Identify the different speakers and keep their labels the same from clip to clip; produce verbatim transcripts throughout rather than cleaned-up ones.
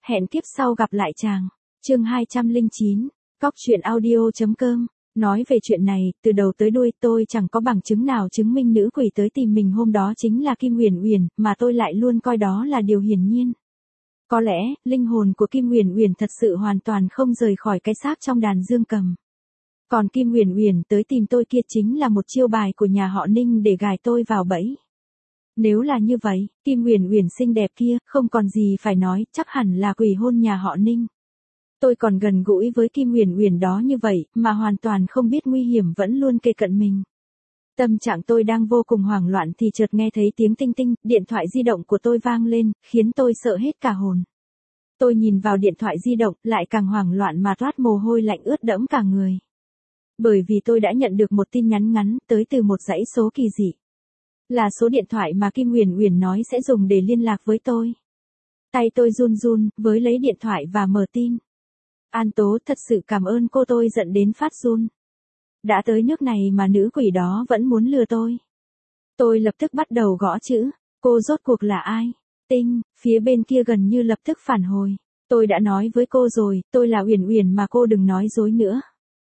Speaker 1: Hẹn kiếp sau gặp lại chàng. Chương hai trăm lẻ chín. Cóc truyện audio.com. Nói về chuyện này, từ đầu tới đuôi tôi chẳng có bằng chứng nào chứng minh nữ quỷ tới tìm mình hôm đó chính là Kim Uyển Uyển, mà tôi lại luôn coi đó là điều hiển nhiên. Có lẽ, linh hồn của Kim Uyển Uyển thật sự hoàn toàn không rời khỏi cái xác trong đàn dương cầm. Còn Kim Uyển Uyển tới tìm tôi kia chính là một chiêu bài của nhà họ Ninh để gài tôi vào bẫy. Nếu là như vậy, Kim Uyển Uyển xinh đẹp kia, không còn gì phải nói, chắc hẳn là quỷ hôn nhà họ Ninh. Tôi còn gần gũi với Kim Uyển Uyển đó như vậy, mà hoàn toàn không biết nguy hiểm vẫn luôn kề cận mình. Tâm trạng tôi đang vô cùng hoảng loạn thì chợt nghe thấy tiếng tinh tinh, điện thoại di động của tôi vang lên, khiến tôi sợ hết cả hồn. Tôi nhìn vào điện thoại di động, lại càng hoảng loạn mà toát mồ hôi lạnh ướt đẫm cả người. Bởi vì tôi đã nhận được một tin nhắn ngắn, tới từ một dãy số kỳ dị. Là số điện thoại mà Kim Uyển Uyển nói sẽ dùng để liên lạc với tôi. Tay tôi run run, với lấy điện thoại và mở tin. An Tố, thật sự cảm ơn cô, tôi giận đến phát run. Đã tới nước này mà nữ quỷ đó vẫn muốn lừa tôi. Tôi lập tức bắt đầu gõ chữ, cô rốt cuộc là ai? Tinh, phía bên kia gần như lập tức phản hồi. Tôi đã nói với cô rồi, tôi là Uyển Uyển mà cô đừng nói dối nữa.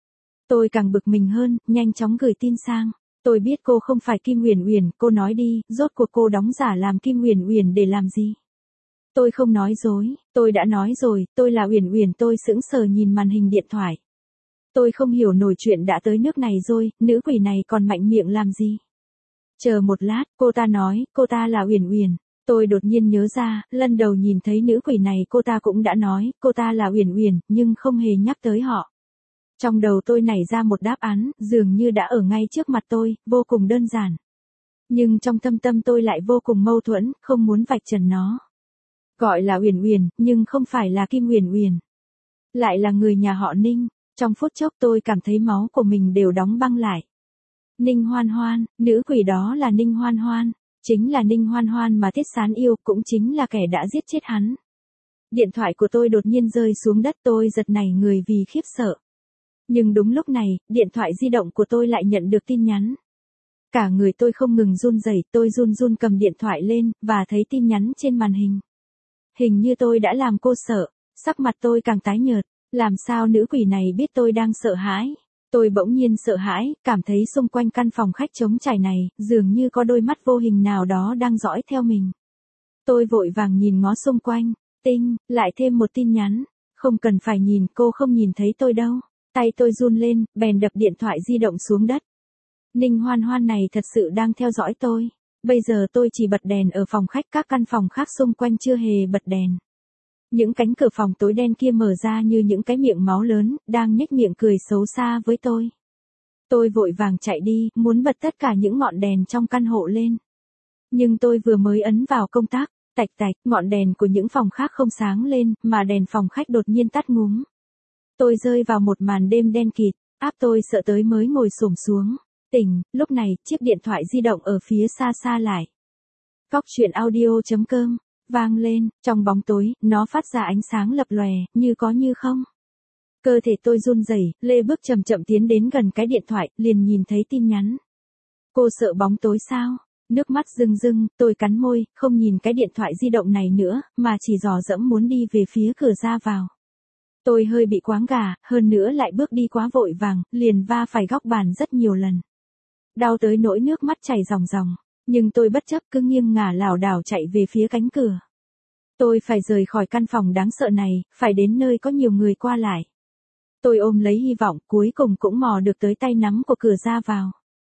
Speaker 1: Tôi càng bực mình hơn, nhanh chóng gửi tin sang. Tôi biết cô không phải Kim Uyển Uyển, cô nói đi, rốt cuộc cô đóng giả làm Kim Uyển Uyển để làm gì? Tôi không nói dối, tôi đã nói rồi, tôi là Uyển Uyển. Tôi sững sờ nhìn màn hình điện thoại. Tôi không hiểu nổi chuyện đã tới nước này rồi, nữ quỷ này còn mạnh miệng làm gì? Chờ một lát, cô ta nói, cô ta là Uyển Uyển. Tôi đột nhiên nhớ ra, lần đầu nhìn thấy nữ quỷ này cô ta cũng đã nói, cô ta là Uyển Uyển, nhưng không hề nhắc tới họ. Trong đầu tôi nảy ra một đáp án, dường như đã ở ngay trước mặt tôi, vô cùng đơn giản. Nhưng trong thâm tâm tôi lại vô cùng mâu thuẫn, không muốn vạch trần nó. Gọi là Uyển Uyển, nhưng không phải là Kim Uyển Uyển. Lại là người nhà họ Ninh. Trong phút chốc tôi cảm thấy máu của mình đều đóng băng lại. Ninh Hoan Hoan, nữ quỷ đó là Ninh Hoan Hoan. Chính là Ninh Hoan Hoan mà Tiết Sán yêu, cũng chính là kẻ đã giết chết hắn. Điện thoại của tôi đột nhiên rơi xuống đất, tôi giật nảy người vì khiếp sợ. Nhưng đúng lúc này, điện thoại di động của tôi lại nhận được tin nhắn. Cả người tôi không ngừng run rẩy, tôi run run cầm điện thoại lên, và thấy tin nhắn trên màn hình. Hình như tôi đã làm cô sợ, sắc mặt tôi càng tái nhợt. Làm sao nữ quỷ này biết tôi đang sợ hãi? Tôi bỗng nhiên sợ hãi, cảm thấy xung quanh căn phòng khách trống trải này, dường như có đôi mắt vô hình nào đó đang dõi theo mình. Tôi vội vàng nhìn ngó xung quanh, tinh, lại thêm một tin nhắn. Không cần phải nhìn, cô không nhìn thấy tôi đâu. Tay tôi run lên, bèn đập điện thoại di động xuống đất. Ninh Hoan Hoan này thật sự đang theo dõi tôi. Bây giờ tôi chỉ bật đèn ở phòng khách, các căn phòng khác xung quanh chưa hề bật đèn. Những cánh cửa phòng tối đen kia mở ra như những cái miệng máu lớn, đang nhếch miệng cười xấu xa với tôi. Tôi vội vàng chạy đi, muốn bật tất cả những ngọn đèn trong căn hộ lên. Nhưng tôi vừa mới ấn vào công tắc, tạch tạch, ngọn đèn của những phòng khác không sáng lên, mà đèn phòng khách đột nhiên tắt ngúm. Tôi rơi vào một màn đêm đen kịt, áp tôi sợ tới mới ngồi xổm xuống. Tỉnh, lúc này, chiếc điện thoại di động ở phía xa xa lại. Cóc truyện audio.com. Vang lên, trong bóng tối, nó phát ra ánh sáng lập lòe, như có như không. Cơ thể tôi run rẩy, lê bước chậm chậm tiến đến gần cái điện thoại, liền nhìn thấy tin nhắn. Cô sợ bóng tối sao? Nước mắt rưng rưng, tôi cắn môi, không nhìn cái điện thoại di động này nữa, mà chỉ dò dẫm muốn đi về phía cửa ra vào. Tôi hơi bị quáng gà, hơn nữa lại bước đi quá vội vàng, liền va phải góc bàn rất nhiều lần. Đau tới nỗi nước mắt chảy ròng ròng. Nhưng tôi bất chấp cứ nghiêng ngả lảo đảo chạy về phía cánh cửa. Tôi phải rời khỏi căn phòng đáng sợ này, phải đến nơi có nhiều người qua lại. Tôi ôm lấy hy vọng, cuối cùng cũng mò được tới tay nắm của cửa ra vào.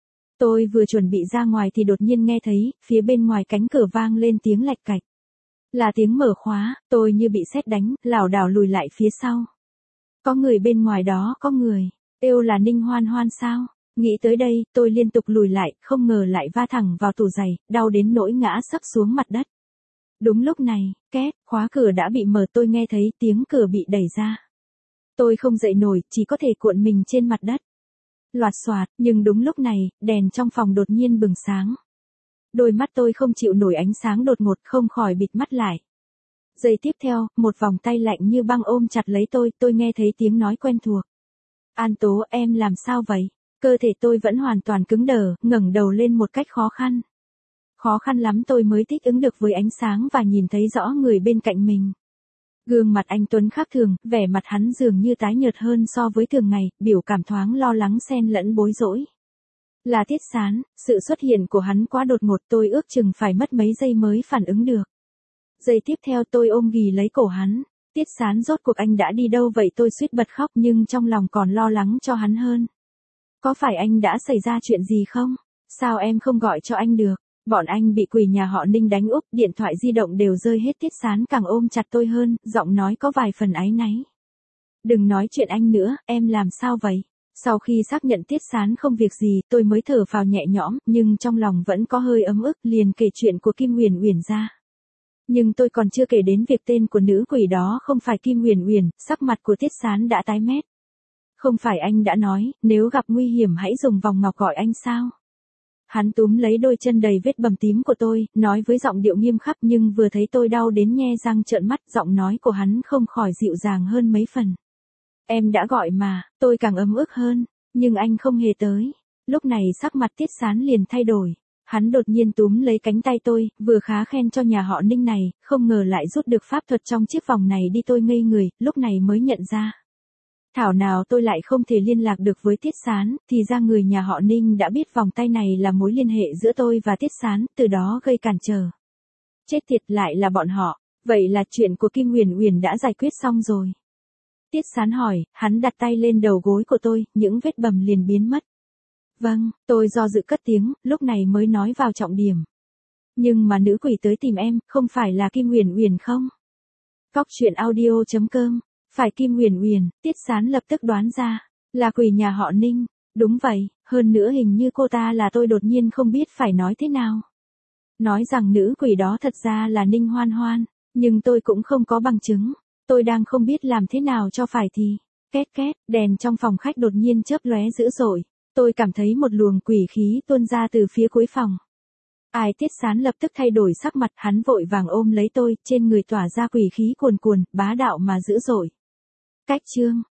Speaker 1: Tôi vừa chuẩn bị ra ngoài thì đột nhiên nghe thấy, phía bên ngoài cánh cửa vang lên tiếng lạch cạch. Là tiếng mở khóa, tôi như bị sét đánh, lảo đảo lùi lại phía sau. Có người bên ngoài đó, có người. Yêu là Ninh Hoan Hoan sao? Nghĩ tới đây, tôi liên tục lùi lại, không ngờ lại va thẳng vào tủ giày, đau đến nỗi ngã sấp xuống mặt đất. Đúng lúc này, két, khóa cửa đã bị mở, tôi nghe thấy tiếng cửa bị đẩy ra. Tôi không dậy nổi, chỉ có thể cuộn mình trên mặt đất. Loạt xoạt, nhưng đúng lúc này, đèn trong phòng đột nhiên bừng sáng. Đôi mắt tôi không chịu nổi ánh sáng đột ngột, không khỏi bịt mắt lại. Giây tiếp theo, một vòng tay lạnh như băng ôm chặt lấy tôi, tôi nghe thấy tiếng nói quen thuộc. An Tố, em làm sao vậy? Cơ thể tôi vẫn hoàn toàn cứng đờ, ngẩng đầu lên một cách khó khăn. Khó khăn lắm tôi mới thích ứng được với ánh sáng và nhìn thấy rõ người bên cạnh mình. Gương mặt anh Tuấn khác thường, vẻ mặt hắn dường như tái nhợt hơn so với thường ngày, biểu cảm thoáng lo lắng xen lẫn bối rối. Là Tiết Sán, sự xuất hiện của hắn quá đột ngột, tôi ước chừng phải mất mấy giây mới phản ứng được. Giây tiếp theo tôi ôm ghì lấy cổ hắn. Tiết Sán, rốt cuộc anh đã đi đâu vậy? Tôi suýt bật khóc nhưng trong lòng còn lo lắng cho hắn hơn. Có phải anh đã xảy ra chuyện gì không? Sao em không gọi cho anh được? Bọn anh bị quỷ nhà họ Ninh đánh úp, điện thoại di động đều rơi hết. Tiết Sán càng ôm chặt tôi hơn, giọng nói có vài phần áy náy. Đừng nói chuyện anh nữa, em làm sao vậy? Sau khi xác nhận Tiết Sán không việc gì, tôi mới thở phào nhẹ nhõm, nhưng trong lòng vẫn có hơi ấm ức, liền kể chuyện của Kim Uyển Uyển ra. Nhưng tôi còn chưa kể đến việc tên của nữ quỷ đó không phải Kim Uyển Uyển, sắc mặt của Tiết Sán đã tái mét. Không phải anh đã nói, nếu gặp nguy hiểm hãy dùng vòng ngọc gọi anh sao? Hắn túm lấy đôi chân đầy vết bầm tím của tôi, nói với giọng điệu nghiêm khắc, nhưng vừa thấy tôi đau đến nhe răng trợn mắt, giọng nói của hắn không khỏi dịu dàng hơn mấy phần. Em đã gọi mà, tôi càng ấm ức hơn, nhưng anh không hề tới. Lúc này sắc mặt Tiết Sán liền thay đổi. Hắn đột nhiên túm lấy cánh tay tôi, vừa khá khen cho nhà họ Ninh này, không ngờ lại rút được pháp thuật trong chiếc vòng này đi. Tôi ngây người, lúc này mới nhận ra. Thảo nào tôi lại không thể liên lạc được với Tiết Sán, thì ra người nhà họ Ninh đã biết vòng tay này là mối liên hệ giữa tôi và Tiết Sán, từ đó gây cản trở. Chết tiệt, lại là bọn họ, vậy là chuyện của Kim Uyển Uyển đã giải quyết xong rồi. Tiết Sán hỏi, hắn đặt tay lên đầu gối của tôi, những vết bầm liền biến mất. Vâng, tôi do dự cất tiếng, lúc này mới nói vào trọng điểm. Nhưng mà nữ quỷ tới tìm em, không phải là Kim Uyển Uyển không? Cóc truyện audio chấm com. Phải Kim Uyển Uyển, Tiết Sán lập tức đoán ra, là quỷ nhà họ Ninh. Đúng vậy, hơn nữa hình như cô ta là tôi, đột nhiên không biết phải nói thế nào. Nói rằng nữ quỷ đó thật ra là Ninh Hoan Hoan, nhưng tôi cũng không có bằng chứng. Tôi đang không biết làm thế nào cho phải thì. Két két, đèn trong phòng khách đột nhiên chớp lóe dữ dội. Tôi cảm thấy một luồng quỷ khí tuôn ra từ phía cuối phòng. Ai? Tiết Sán lập tức thay đổi sắc mặt, hắn vội vàng ôm lấy tôi, trên người tỏa ra quỷ khí cuồn cuồn, bá đạo mà dữ dội. Cách chương